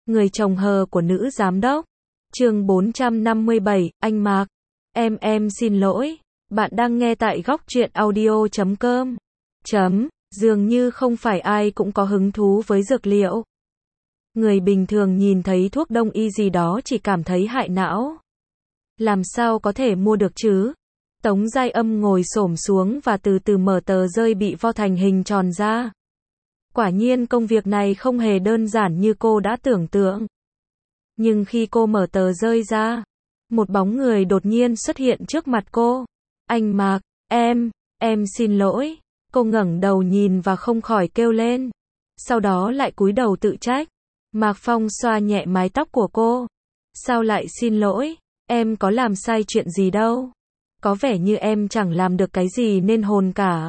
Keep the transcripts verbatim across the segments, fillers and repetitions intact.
Người chồng hờ của nữ giám đốc. Chương bốn trăm năm mươi bảy, anh Mạc. Em em xin lỗi. Bạn đang nghe tại góc truyện audio chấm com. Chấm, dường như không phải ai cũng có hứng thú với dược liệu. Người bình thường nhìn thấy thuốc đông y gì đó chỉ cảm thấy hại não. Làm sao có thể mua được chứ? Tống Giai Âm ngồi xổm xuống và từ từ mở tờ rơi bị vo thành hình tròn ra. Quả nhiên công việc này không hề đơn giản như cô đã tưởng tượng. Nhưng khi cô mở tờ rơi ra, một bóng người đột nhiên xuất hiện trước mặt cô. Anh Mạc, em, em xin lỗi. Cô ngẩng đầu nhìn và không khỏi kêu lên. Sau đó lại cúi đầu tự trách. Mạc Phong xoa nhẹ mái tóc của cô. Sao lại xin lỗi? Em có làm sai chuyện gì đâu. Có vẻ như em chẳng làm được cái gì nên hồn cả.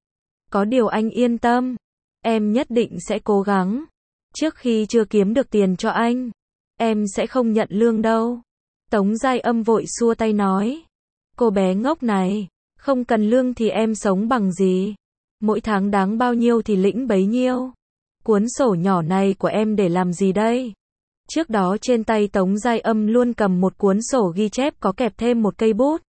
Có điều anh yên tâm. Em nhất định sẽ cố gắng. Trước khi chưa kiếm được tiền cho anh, em sẽ không nhận lương đâu. Tống Giai Âm vội xua tay nói. Cô bé ngốc này, không cần lương thì em sống bằng gì? Mỗi tháng đáng bao nhiêu thì lĩnh bấy nhiêu. Cuốn sổ nhỏ này của em để làm gì đây? Trước đó trên tay Tống Giai Âm luôn cầm một cuốn sổ ghi chép có kẹp thêm một cây bút.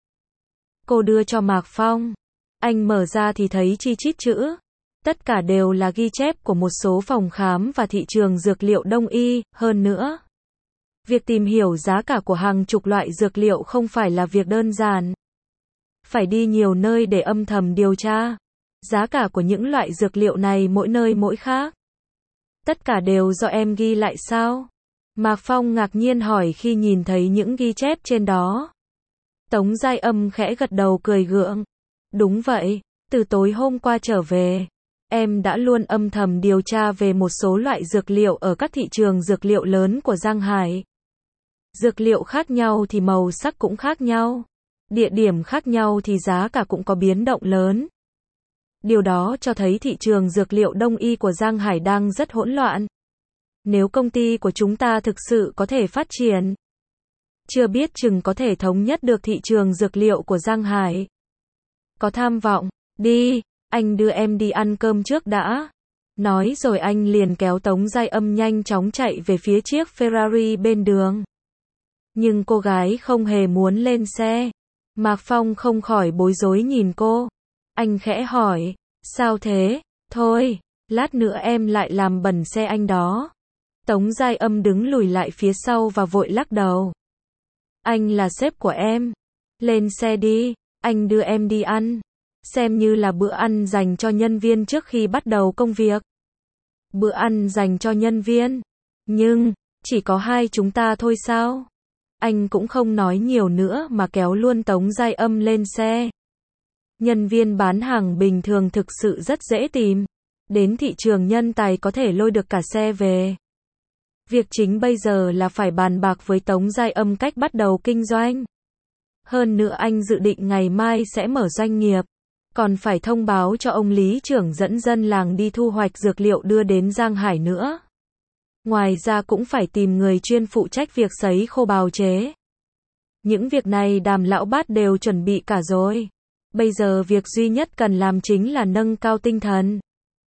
Cô đưa cho Mạc Phong. Anh mở ra thì thấy chi chít chữ. Tất cả đều là ghi chép của một số phòng khám và thị trường dược liệu đông y, hơn nữa. Việc tìm hiểu giá cả của hàng chục loại dược liệu không phải là việc đơn giản. Phải đi nhiều nơi để âm thầm điều tra. Giá cả của những loại dược liệu này mỗi nơi mỗi khác. Tất cả đều do em ghi lại sao? Mạc Phong ngạc nhiên hỏi khi nhìn thấy những ghi chép trên đó. Tống Giai Âm khẽ gật đầu cười gượng. Đúng vậy, từ tối hôm qua trở về, em đã luôn âm thầm điều tra về một số loại dược liệu ở các thị trường dược liệu lớn của Giang Hải. Dược liệu khác nhau thì màu sắc cũng khác nhau. Địa điểm khác nhau thì giá cả cũng có biến động lớn. Điều đó cho thấy thị trường dược liệu đông y của Giang Hải đang rất hỗn loạn. Nếu công ty của chúng ta thực sự có thể phát triển, chưa biết chừng có thể thống nhất được thị trường dược liệu của Giang Hải. Có tham vọng, đi, anh đưa em đi ăn cơm trước đã. Nói rồi anh liền kéo Tống Giai Âm nhanh chóng chạy về phía chiếc Ferrari bên đường. Nhưng cô gái không hề muốn lên xe. Mạc Phong không khỏi bối rối nhìn cô. Anh khẽ hỏi, sao thế? Thôi, lát nữa em lại làm bẩn xe anh đó. Tống Giai Âm đứng lùi lại phía sau và vội lắc đầu. Anh là sếp của em. Lên xe đi, anh đưa em đi ăn. Xem như là bữa ăn dành cho nhân viên trước khi bắt đầu công việc. Bữa ăn dành cho nhân viên? Nhưng, chỉ có hai chúng ta thôi sao? Anh cũng không nói nhiều nữa mà kéo luôn Tống Giai Âm lên xe. Nhân viên bán hàng bình thường thực sự rất dễ tìm. Đến thị trường nhân tài có thể lôi được cả xe về. Việc chính bây giờ là phải bàn bạc với Tống Giai Âm cách bắt đầu kinh doanh. Hơn nữa anh dự định ngày mai sẽ mở doanh nghiệp. Còn phải thông báo cho ông lý trưởng dẫn dân làng đi thu hoạch dược liệu đưa đến Giang Hải nữa. Ngoài ra cũng phải tìm người chuyên phụ trách việc sấy khô bào chế. Những việc này Đàm lão bát đều chuẩn bị cả rồi. Bây giờ việc duy nhất cần làm chính là nâng cao tinh thần.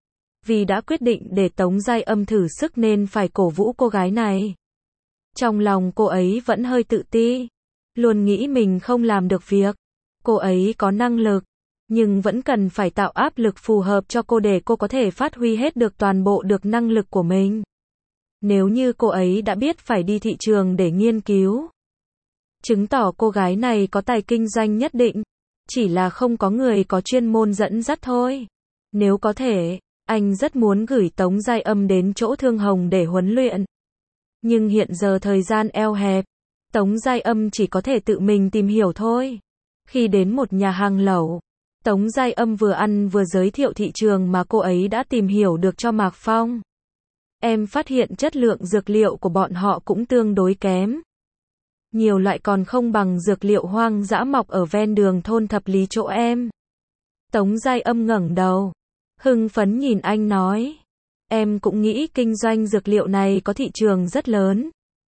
Vì đã quyết định để Tống Giai Âm thử sức nên phải cổ vũ cô gái này. Trong lòng cô ấy vẫn hơi tự ti. Luôn nghĩ mình không làm được việc. Cô ấy có năng lực. Nhưng vẫn cần phải tạo áp lực phù hợp cho cô để cô có thể phát huy hết được toàn bộ được năng lực của mình. Nếu như cô ấy đã biết phải đi thị trường để nghiên cứu. Chứng tỏ cô gái này có tài kinh doanh nhất định. Chỉ là không có người có chuyên môn dẫn dắt thôi. Nếu có thể, anh rất muốn gửi Tống Giai Âm đến chỗ Thương Hồng để huấn luyện. Nhưng hiện giờ thời gian eo hẹp. Tống Giai Âm chỉ có thể tự mình tìm hiểu thôi. Khi đến một nhà hàng lẩu, Tống Giai Âm vừa ăn vừa giới thiệu thị trường mà cô ấy đã tìm hiểu được cho Mạc Phong. Em phát hiện chất lượng dược liệu của bọn họ cũng tương đối kém. Nhiều loại còn không bằng dược liệu hoang dã mọc ở ven đường thôn Thập Lý chỗ em. Tống Giai Âm ngẩng đầu, hưng phấn nhìn anh nói. Em cũng nghĩ kinh doanh dược liệu này có thị trường rất lớn.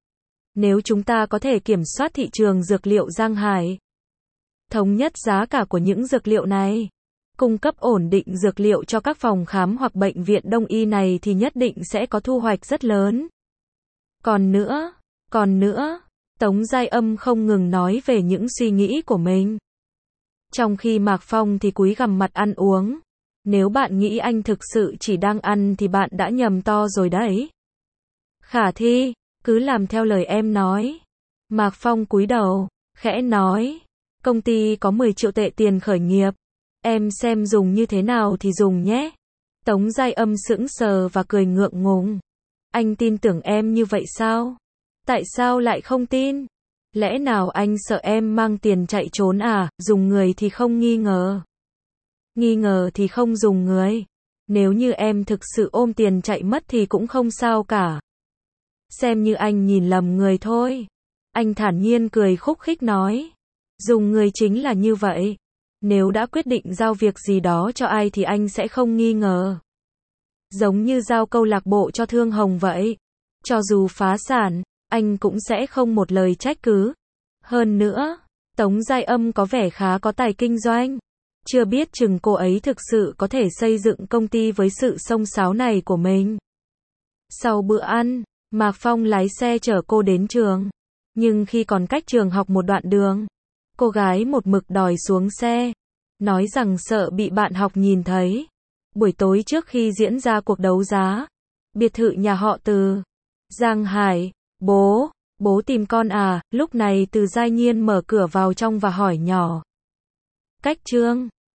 Nếu chúng ta có thể kiểm soát thị trường dược liệu Giang Hải, thống nhất giá cả của những dược liệu này, cung cấp ổn định dược liệu cho các phòng khám hoặc bệnh viện đông y này thì nhất định sẽ có thu hoạch rất lớn. Còn nữa, còn nữa, Tống Giai Âm không ngừng nói về những suy nghĩ của mình. Trong khi Mạc Phong thì cúi gằm mặt ăn uống. Nếu bạn nghĩ anh thực sự chỉ đang ăn thì bạn đã nhầm to rồi đấy. Khả Thi, cứ làm theo lời em nói. Mạc Phong cúi đầu, khẽ nói. Công ty có mười triệu tệ tiền khởi nghiệp. Em xem dùng như thế nào thì dùng nhé. Tống Giai Âm sững sờ và cười ngượng ngùng. Anh tin tưởng em như vậy sao? Tại sao lại không tin? Lẽ nào anh sợ em mang tiền chạy trốn à? Dùng người thì không nghi ngờ. Nghi ngờ thì không dùng người. Nếu như em thực sự ôm tiền chạy mất thì cũng không sao cả. Xem như anh nhìn lầm người thôi. Anh thản nhiên cười khúc khích nói. Dùng người chính là như vậy. Nếu đã quyết định giao việc gì đó cho ai thì anh sẽ không nghi ngờ. Giống như giao câu lạc bộ cho Thương Hồng vậy. Cho dù phá sản, anh cũng sẽ không một lời trách cứ. Hơn nữa, Tống Giai Âm có vẻ khá có tài kinh doanh. Chưa biết chừng cô ấy thực sự có thể xây dựng công ty với sự xông xáo này của mình. Sau bữa ăn, Mạc Phong lái xe chở cô đến trường. Nhưng khi còn cách trường học một đoạn đường, cô gái một mực đòi xuống xe. Nói rằng sợ bị bạn học nhìn thấy. Buổi tối trước khi diễn ra cuộc đấu giá, biệt thự nhà họ Từ. Giang Hải, bố, bố tìm con à? Lúc này Từ Giai Nhiên mở cửa vào trong và hỏi nhỏ. Cách Trương,